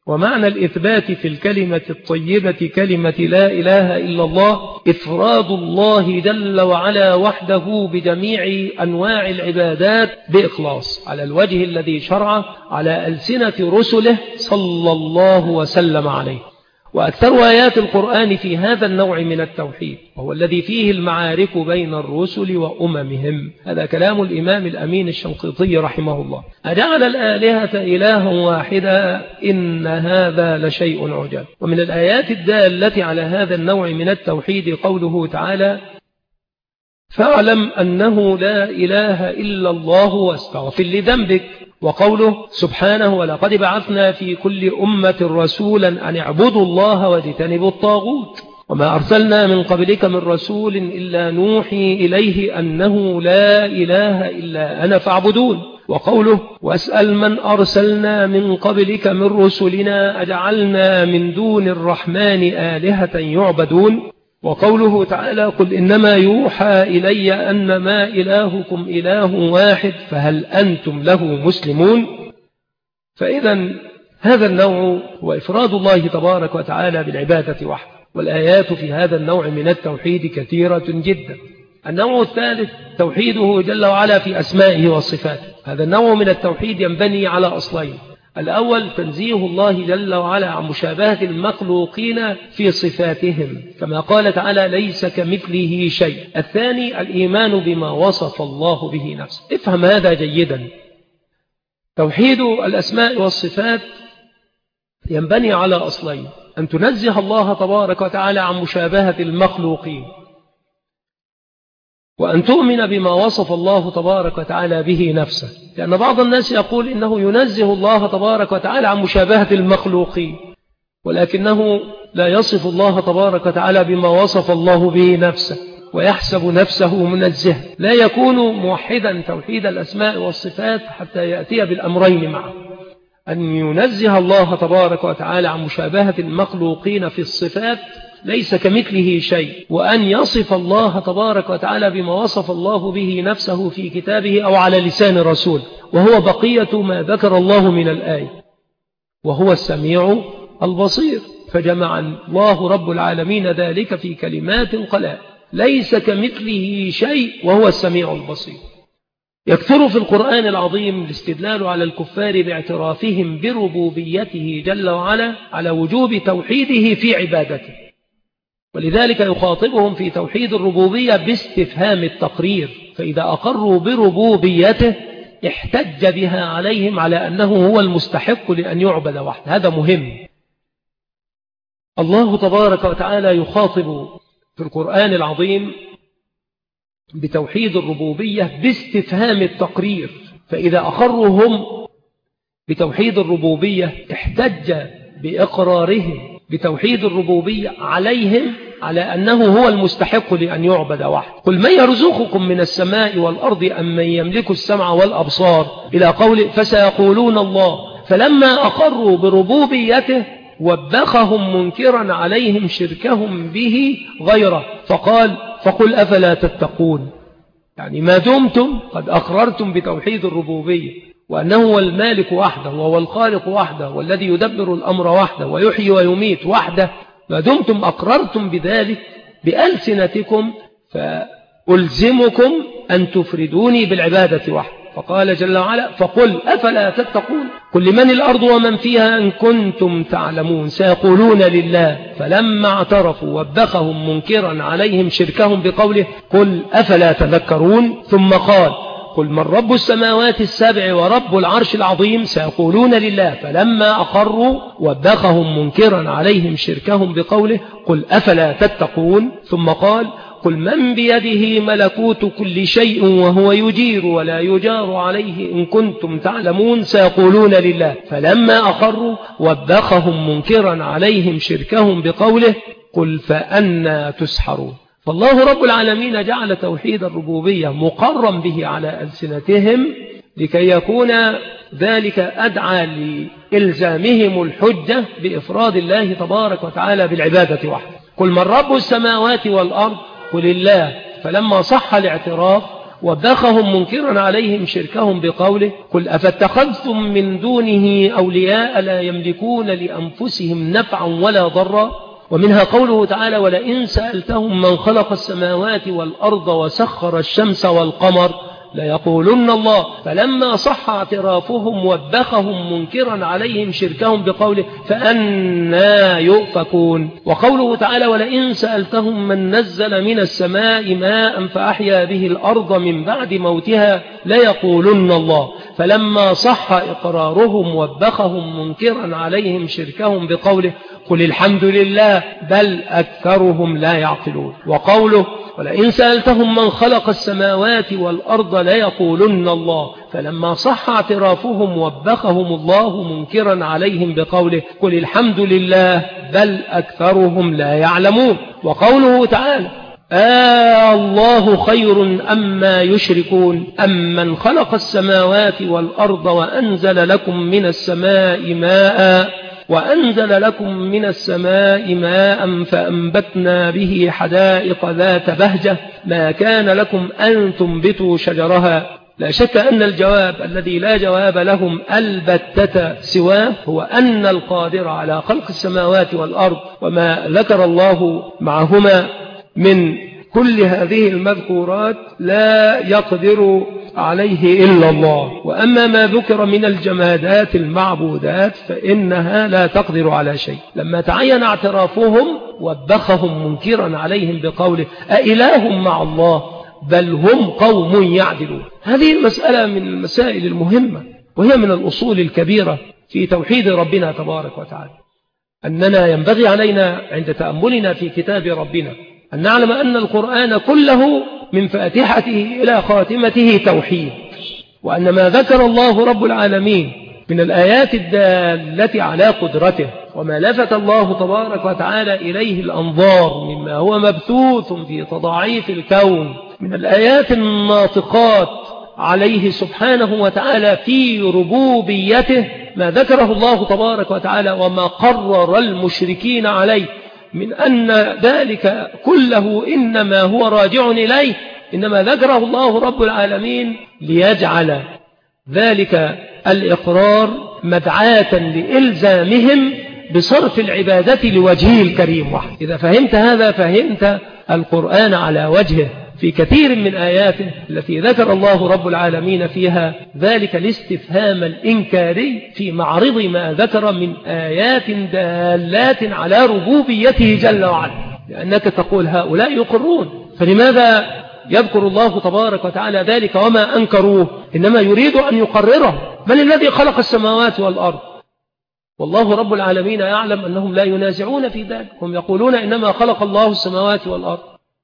Speaker 1: ومعنى الإثبات في الكلمة الطيبة كلمة لا إله إلا الله إفراد الله جل وعلا وحده بجميع أنواع العبادات بإخلاص على الوجه الذي شرع على ألسنة رسله صلى الله وسلم عليه. وأكثر آيات القرآن في هذا النوع من التوحيد، وهو الذي فيه المعارك بين الرسل وأممهم. هذا كلام الإمام الأمين الشنقيطي رحمه الله. أجعل الآلهة إلها واحدا إن هذا لشيء عجاب. ومن الآيات الدالة على هذا النوع من التوحيد قوله تعالى: فاعلم أنه لا إله إلا الله واستغفر لذنبك. وقوله سبحانه: ولقد بعثنا في كل أمة رسولا أن اعبدوا الله واجتنبوا الطاغوت وما أرسلنا من قبلك من رسول إلا نوحي إليه أنه لا إله إلا أنا فاعبدون. وقوله: واسأل من أرسلنا من قبلك من رسلنا أجعلنا من دون الرحمن آلهة يعبدون. وقوله تعالى: قل إنما يوحى إلي أنما إلهكم إله واحد فهل أنتم له مسلمون. فإذا هذا النوع هو إفراد الله تبارك وتعالى بالعبادة وحده، والآيات في هذا النوع من التوحيد كثيرة جدا. النوع الثالث توحيده جل وعلا في أسمائه وصفاته. هذا النوع من التوحيد ينبني على أصلين: الأول تنزيه الله جل وعلا عن مشابهة المخلوقين في صفاتهم كما قال تعالى: ليس كمثله شيء. الثاني الإيمان بما وصف الله به نفسه. افهم هذا جيدا. توحيد الأسماء والصفات ينبني على أصلين: أن تنزه الله تبارك وتعالى عن مشابهة المخلوقين، وأن تؤمن بما وصف الله تبارك وتعالى به نفسه. لأن بعض الناس يقول إنه ينزه الله تبارك وتعالى عن مشابهة المخلوقين، ولكنه لا يصف الله تبارك وتعالى بما وصف الله به نفسه، ويحسب نفسه منزها. لا يكون موحدا توحيد الأسماء والصفات حتى يأتي بالأمرين معا: أن ينزه الله تبارك وتعالى عن مشابهة المخلوقين في الصفات ليس كمثله شيء، وأن يصف الله تبارك وتعالى بما وصف الله به نفسه في كتابه أو على لسان رسول، وهو بقية ما ذكر الله من الآية، وهو السميع البصير. فجمع الله رب العالمين ذلك في كلمات قلائل: ليس كمثله شيء وهو السميع البصير. يكثر في القرآن العظيم الاستدلال على الكفار باعترافهم بربوبيته جل وعلا على وجوب توحيده في عبادته، ولذلك يخاطبهم في توحيد الربوبية باستفهام التقرير، فإذا أقروا بربوبيته احتج بها عليهم على أنه هو المستحق لأن يعبد وحده. هذا مهم. الله تبارك وتعالى يخاطب في القرآن العظيم بتوحيد الربوبية باستفهام التقرير، فإذا أقروا هم بتوحيد الربوبية احتج بإقرارهم بتوحيد الربوبية عليهم على أنه هو المستحق لأن يعبد وحده. قل من يرزقكم من السماء والأرض أم من يملك السمع والأبصار إلى قول فسيقولون الله. فلما أقروا بربوبيته وبخهم منكرا عليهم شركهم به غيره، فقال فقل أفلا تتقون. يعني ما دمتم قد أقررتم بتوحيد الربوبية وأنه هو المالك وحده وهو الخالق وحده والذي يدبر الأمر وحده ويحيي ويميت وحده، ما دمتم أقررتم بذلك بألسنتكم فألزمكم أن تفردوني بالعبادة وحده. فقال جل وعلا فقل أفلا تتقون. قل لمن الأرض ومن فيها إن كنتم تعلمون سيقولون لله. فلما اعترفوا وبخهم منكرا عليهم شركهم بقوله قل أفلا تذكرون. ثم قال قل من رب السماوات السبع ورب العرش العظيم سيقولون لله. فلما أقروا وبخهم منكرا عليهم شركهم بقوله قل أفلا تتقون. ثم قال قل من بيده ملكوت كل شيء وهو يجير ولا يجار عليه إن كنتم تعلمون سيقولون لله. فلما أقروا وبخهم منكرا عليهم شركهم بقوله قل فأنا تسحرون. فالله رب العالمين جعل توحيد الربوبية مقرا به على ألسنتهم لكي يكون ذلك أدعى لإلزامهم الحجة بإفراد الله تبارك وتعالى بالعبادة وحده. قل من رب السماوات والأرض قل الله. فلما صح الاعتراف وبخهم منكرا عليهم شركهم بقوله قل أفاتخذتم من دونه أولياء لا يملكون لأنفسهم نفعا ولا ضرا. ومنها قوله تعالى ولئن سألتهم من خلق السماوات والأرض وسخر الشمس والقمر ليقولن الله. فلما صح اعترافهم وبخهم منكرا عليهم شركهم بقوله فأنا يؤفكون. وقوله تعالى ولئن سألتهم من نزل من السماء ماء فأحيا به الأرض من بعد موتها ليقولن الله. فلما صح إقرارهم وبخهم منكرا عليهم شركهم بقوله قل الحمد لله بل أكثرهم لا يعقلون. وقوله ولئن سألتهم من خلق السماوات والأرض ليقولن الله. فلما صح اعترافهم وبخهم الله منكرا عليهم بقوله قل الحمد لله بل أكثرهم لا يعلمون. وقوله تعالى آه الله خير أما يشركون أمن خلق السماوات والأرض وأنزل لكم من السماء ماء وأنزل لكم من السماء ماء فأنبتنا به حدائق ذات بهجة ما كان لكم أن تنبتوا شجرها. لا شك أن الجواب الذي لا جواب لهم البتة سواه هو أن القادر على خلق السماوات والأرض وما ذكر الله معهما من كل هذه المذكورات لا يقدر عليه إلا الله. وأما ما ذكر من الجمادات المعبودات فإنها لا تقدر على شيء. لما تعين اعترافهم وبخهم منكرا عليهم بقوله أإله مع الله بل هم قوم يعدلون. هذه المسألة من المسائل المهمة وهي من الأصول الكبيرة في توحيد ربنا تبارك وتعالى. أننا ينبغي علينا عند تأملنا في كتاب ربنا أن نعلم أن القرآن كله من فاتحته إلى خاتمته توحيد، وأن ما ذكر الله رب العالمين من الآيات الدالة على قدرته وما لفت الله تبارك وتعالى إليه الأنظار مما هو مبثوث في تضاعيف الكون من الآيات الناطقات عليه سبحانه وتعالى في ربوبيته، ما ذكره الله تبارك وتعالى وما قرر المشركين عليه من أن ذلك كله إنما هو راجع إليه، إنما ذكره الله رب العالمين ليجعل ذلك الإقرار مدعاة لإلزامهم بصرف العبادة لوجهه الكريم وحده. إذا فهمت هذا فهمت القرآن على وجهه في كثير من آياته التي ذكر الله رب العالمين فيها ذلك الاستفهام الإنكاري في معرض ما ذكر من آيات دالات على ربوبيته جل وعلا، لأنك تقول هؤلاء يقرون، فلماذا يذكر الله تبارك وتعالى ذلك وما أنكروه؟ إنما يريد أن يقرره. من الذي خلق السماوات والأرض؟ والله رب العالمين يعلم أنهم لا ينازعون في ذلك، هم يقولون إنما خلق الله السماوات والأرض.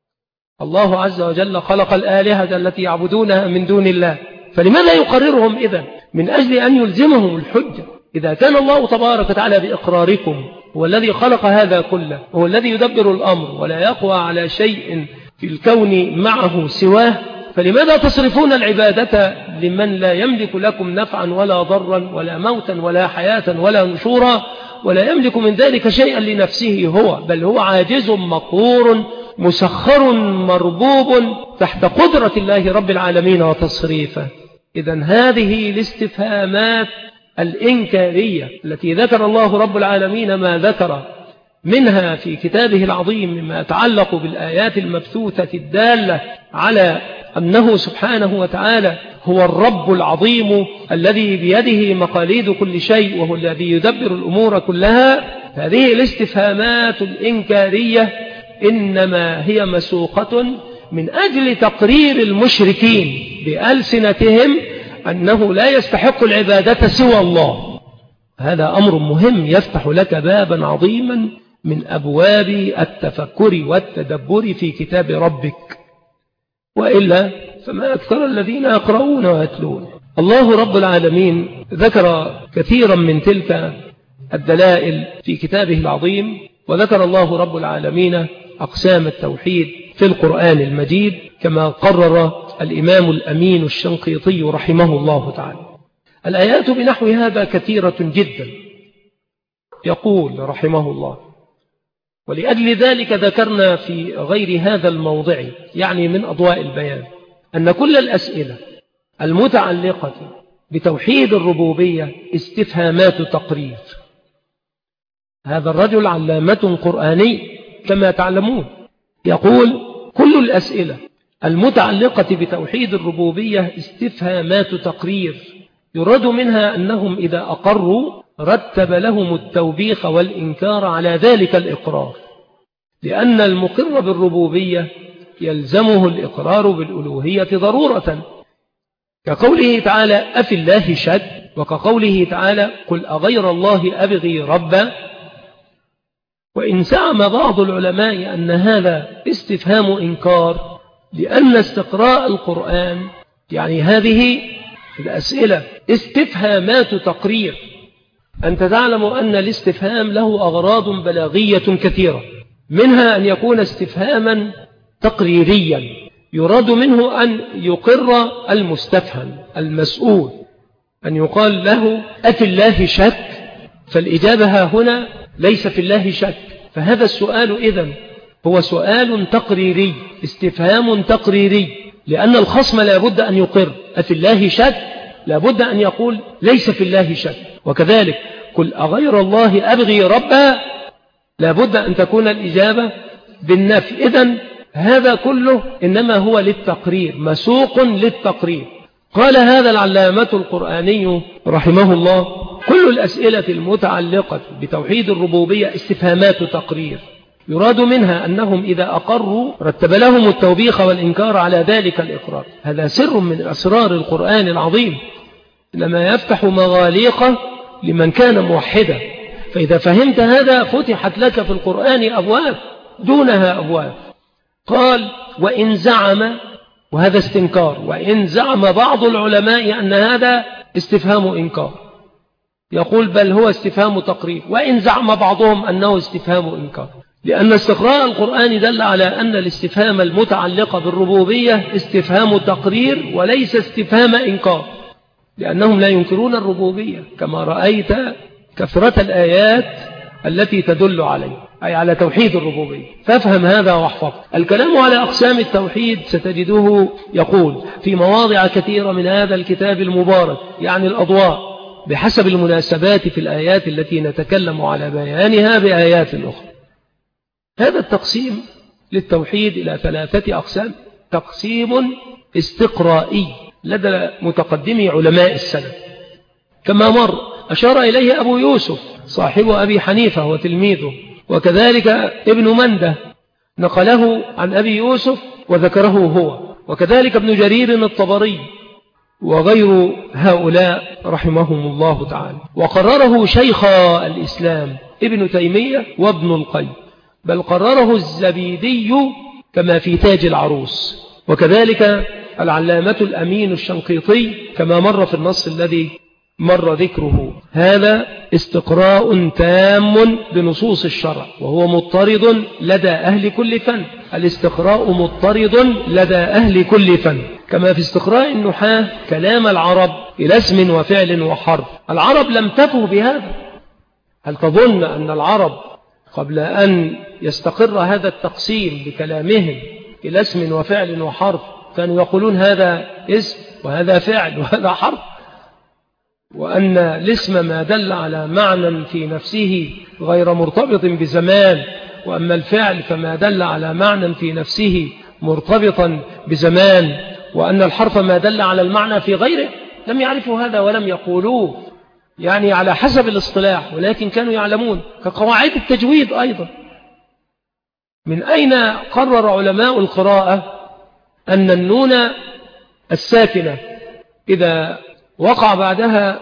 Speaker 1: الله عز وجل خلق الآلهة التي يعبدونها من دون الله، فلماذا يقررهم إذن؟ من أجل أن يلزمهم الحجة. إذا كان الله تبارك وتعالى بإقراركم هو الذي خلق هذا كله، هو الذي يدبر الأمر ولا يقوى على شيء في الكون معه سواه، فلماذا تصرفون العبادة لمن لا يملك لكم نفعا ولا ضرا ولا موتا ولا حياة ولا نشورا ولا يملك من ذلك شيئا لنفسه هو، بل هو عاجز مقهور مسخر مربوب تحت قدرة الله رب العالمين وتصريفه. إذن هذه الاستفهامات الإنكارية التي ذكر الله رب العالمين ما ذكر منها في كتابه العظيم مما يتعلق بالآيات المبثوثة الدالة على أنه سبحانه وتعالى هو الرب العظيم الذي بيده مقاليد كل شيء وهو الذي يدبر الأمور كلها. هذه الاستفهامات الإنكارية إنما هي مسوقة من أجل تقرير المشركين بألسنتهم أنه لا يستحق العبادة سوى الله. هذا أمر مهم يفتح لك بابا عظيما من أبواب التفكر والتدبر في كتاب ربك، وإلا فما أكثر الذين يقرؤون ويتلون. الله رب العالمين ذكر كثيرا من تلك الدلائل في كتابه العظيم، وذكر الله رب العالمين أقسام التوحيد في القرآن المجيد كما قرر الإمام الأمين الشنقيطي رحمه الله تعالى. الآيات بنحو هذا كثيرة جدا. يقول رحمه الله: ولأجل ذلك ذكرنا في غير هذا الموضع، يعني من أضواء البيان، أن كل الأسئلة المتعلقة بتوحيد الربوبية استفهامات تقرير. هذا الرجل علامة قرآني كما تعلمون، يقول كل الأسئلة المتعلقة بتوحيد الربوبية استفهامات تقرير، يراد منها أنهم إذا أقروا رتب لهم التوبيخ والإنكار على ذلك الإقرار، لأن المقر بالربوبية يلزمه الإقرار بالألوهية ضرورة، كقوله تعالى أفي الله شك، وكقوله تعالى قل أغير الله أبغي ربا. وإن زعم بعض العلماء أن هذا استفهام إنكار، لأن استقراء القرآن يعني هذه الأسئلة استفهامات تقرير. أنت تعلم أن الاستفهام له أغراض بلاغية كثيرة، منها أن يكون استفهاما تقريريا يراد منه أن يقر المستفهم المسؤول، أن يقال له أفي الله شك، فالإجابة ها هنا ليس في الله شك، فهذا السؤال إذن هو سؤال تقريري، استفهام تقريري، لأن الخصم لابد أن يقر أفي الله شك، لابد أن يقول ليس في الله شك. وكذلك قل أغير الله أبغي ربا، لابد أن تكون الإجابة بالنفي. إذن هذا كله إنما هو للتقرير، مسوق للتقرير. قال هذا العلامة القرآني رحمه الله كل الأسئلة المتعلقة بتوحيد الربوبية استفهامات تقرير، يراد منها أنهم إذا أقروا رتب لهم التوبيخ والإنكار على ذلك الإقرار. هذا سر من أسرار القرآن العظيم، لما يفتح مغاليق لمن كان موحدا. فإذا فهمت هذا فتحت لك في القرآن أبواب دونها أبواب. قال وإن زعم، وهذا استنكار، وإن زعم بعض العلماء أن هذا استفهام إنكار، يقول بل هو استفهام تقرير. وإن زعم بعضهم أنه استفهام إنكار، لأن استقراء القرآن دل على أن الاستفهام المتعلق بالربوبية استفهام تقرير وليس استفهام إنكار، لأنهم لا ينكرون الربوبية كما رأيت كثرة الآيات التي تدل عليه، أي على توحيد الربوبية. فافهم هذا واحفظ. الكلام على أقسام التوحيد ستجده يقول في مواضع كثيرة من هذا الكتاب المبارك، يعني الأضواء، بحسب المناسبات في الآيات التي نتكلم على بيانها بآيات أخرى. هذا التقسيم للتوحيد إلى ثلاثة أقسام، تقسيم استقرائي لدى متقدمي علماء السلف كما مر أشار إليه أبو يوسف صاحب أبي حنيفة وتلميذه، وكذلك ابن منده نقله عن أبي يوسف وذكره هو، وكذلك ابن جرير الطبري وغير هؤلاء رحمهم الله تعالى. وقرره شيخ الإسلام ابن تيمية وابن القيم، بل قرره الزبيدي كما في تاج العروس، وكذلك العلامة الأمين الشنقيطي كما مر في النص الذي مر ذكره. هذا استقراء تام بنصوص الشرع، وهو مضطرد لدى أهل كل فن. الاستقراء مضطرد لدى أهل كل فن، كما في استقراء النحاة كلام العرب إلى اسم وفعل وحرف. العرب لم تفه بهذا. هل تظن أن العرب قبل أن يستقر هذا التقسيم بكلامهم إلى اسم وفعل وحرف كانوا يقولون هذا اسم وهذا فعل وهذا حرف، وأن الاسم ما دل على معنى في نفسه غير مرتبط بزمان، وأما الفعل فما دل على معنى في نفسه مرتبطا بزمان، وأن الحرف ما دل على المعنى في غيره؟ لم يعرفوا هذا ولم يقولوه، يعني على حسب الاصطلاح، ولكن كانوا يعلمون كقواعد التجويد أيضا. من أين قرر علماء القراءة أن النون الساكنة إذا وقع بعدها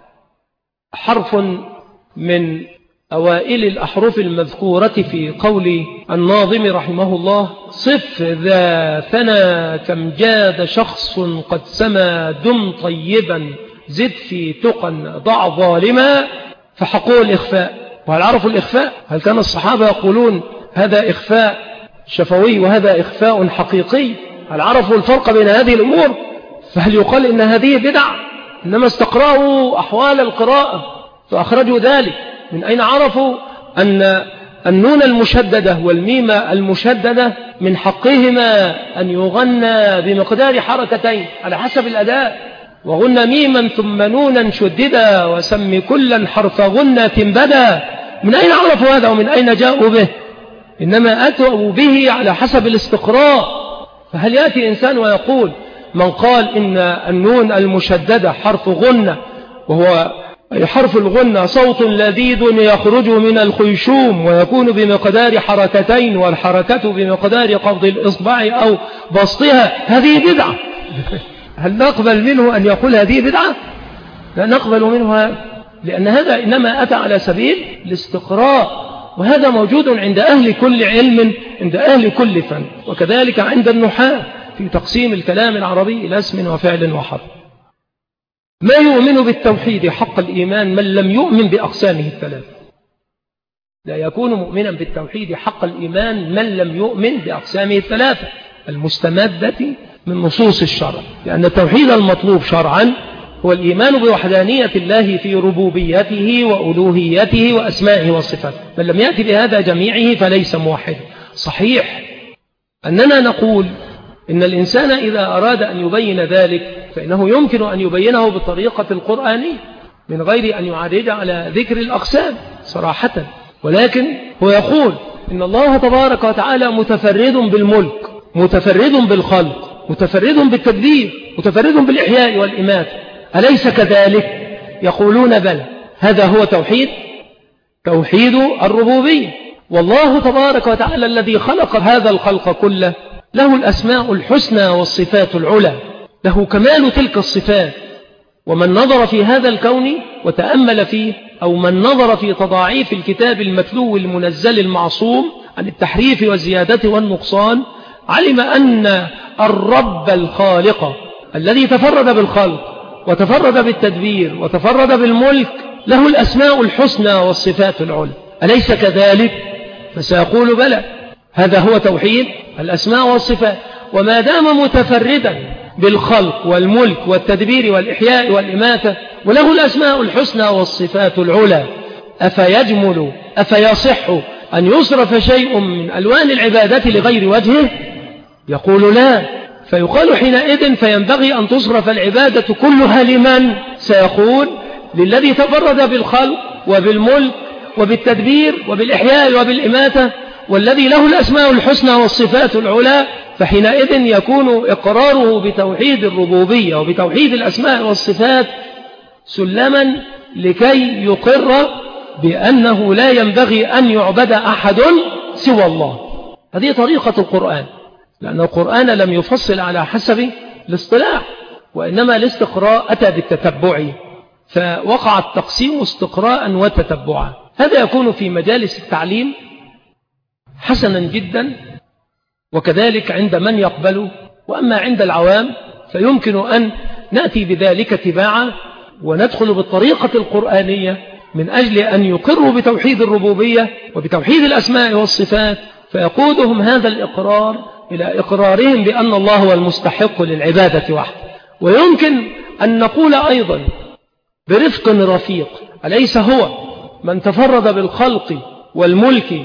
Speaker 1: حرف من أوائل الأحرف المذكورة في قول الناظم رحمه الله صف ذا ثنى كم جاد شخص قد سما دم طيبا زد في تقا ضع ظالما، فحقوه الإخفاء. وهل عرفوا الإخفاء؟ هل كان الصحابة يقولون هذا إخفاء شفوي وهذا إخفاء حقيقي؟ هل عرفوا الفرق بين هذه الأمور؟ فهل يقال إن هذه بدع؟ إنما استقرأوا أحوال القراءة فأخرجوا ذلك. من أين عرفوا أن النون المشددة والميم المشددة من حقهما أن يغنى بمقدار حركتين على حسب الأداء. وغنى ميما ثم نونا شددا وسم كلا حرف غنة بدا. من أين عرفوا هذا ومن أين جاءوا به؟ إنما أتوا به على حسب الاستقراء. فهل يأتي إنسان ويقول من قال إن النون المشددة حرف غنة، وهو أي حرف الغنة صوت لذيذ يخرج من الخيشوم ويكون بمقدار حركتين والحركة بمقدار قبض الإصبع أو بسطها، هذه بدعة. هل نقبل منه أن يقول هذه بدعة؟ لا نقبل منه، لأن هذا إنما أتى على سبيل الاستقراء، وهذا موجود عند أهل كل علم، عند أهل كل فن، وكذلك عند النحاة في تقسيم الكلام العربي إلى اسم وفعل وحرف. ما يؤمن بالتوحيد حق الإيمان من لم يؤمن بأقسامه الثلاثة. لا يكون مؤمنا بالتوحيد حق الإيمان من لم يؤمن بأقسامه الثلاثة المستمدة من نصوص الشرع، لأن التوحيد المطلوب شرعا هو الإيمان بوحدانية الله في ربوبيته وألوهيته وأسمائه وصفاته. من لم يأتي بهذا جميعه فليس موحد. صحيح أننا نقول إن الإنسان إذا أراد أن يبين ذلك فإنه يمكن أن يبينه بالطريقة القرآنية من غير أن يعرج على ذكر الأقسام صراحة، ولكن هو يقول إن الله تبارك وتعالى متفرد بالملك، متفرد بالخلق، متفرد بالتدبير، متفرد بالإحياء والإماتة، أليس كذلك؟ يقولون بلى. هذا هو توحيد توحيد الربوبية. والله تبارك وتعالى الذي خلق هذا الخلق كله له الأسماء الحسنى والصفات العلى، له كمال تلك الصفات. ومن نظر في هذا الكون وتأمل فيه، أو من نظر في تضاعيف الكتاب المتلو المنزل المعصوم عن التحريف والزيادة والنقصان، علم أن الرب الخالق الذي تفرد بالخلق وتفرد بالتدبير وتفرد بالملك له الأسماء الحسنى والصفات العلى، أليس كذلك؟ فسيقول بلى. هذا هو توحيد الأسماء والصفات. وما دام متفردا بالخلق والملك والتدبير والإحياء والإماتة وله الأسماء الحسنى والصفات العلى، أفيجمل أفيصح أن يصرف شيء من ألوان العبادة لغير وجهه؟ يقول لا. فيقال حينئذ فينبغي أن تصرف العبادة كلها لمن؟ سيقول للذي تفرد بالخلق وبالملك وبالتدبير وبالإحياء وبالإماتة، والذي له الأسماء الحسنى والصفات العلى. فحينئذ يكون إقراره بتوحيد الربوبية وبتوحيد الأسماء والصفات سلما لكي يقر بأنه لا ينبغي أن يعبد أحد سوى الله. هذه طريقة القرآن، لأن القرآن لم يفصل على حسب الاصطلاح، وإنما الاستقراء أتى بالتتبع، فوقع التقسيم استقراء وتتبعا. هذا يكون في مجالس التعليم حسنا جدا، وكذلك عند من يقبله. وأما عند العوام فيمكن أن نأتي بذلك تباعا وندخل بالطريقة القرآنية من أجل أن يقروا بتوحيد الربوبية وبتوحيد الأسماء والصفات، فيقودهم هذا الإقرار إلى إقرارهم بأن الله هو المستحق للعبادة وحده. ويمكن أن نقول أيضا برفق رفيق، أليس هو من تفرد بالخلق والملك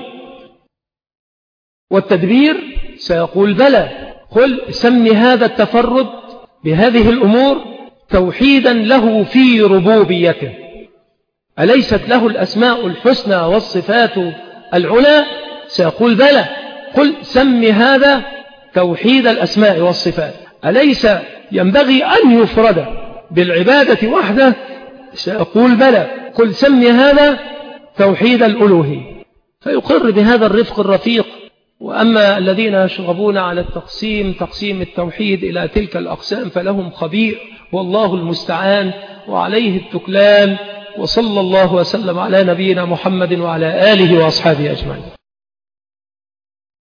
Speaker 1: والتدبير؟ سيقول بلى. قل سم هذا التفرد بهذه الأمور توحيدا له في ربوبيته، أليست له الأسماء الحسنى والصفات العلى؟ سيقول بلى. قل سم هذا توحيد الأسماء والصفات، أليس ينبغي أن يفرد بالعبادة وحده؟ سيقول بلى. قل سم هذا توحيد الألوهية، فيقر بهذا الرفق الرفيق. وأما الذين يشغبون على التقسيم تقسيم التوحيد إلى تلك الأقسام فلهم خبير، والله المستعان وعليه التكلان. وصلى الله وسلم على نبينا محمد وعلى آله وأصحابه أجمعين.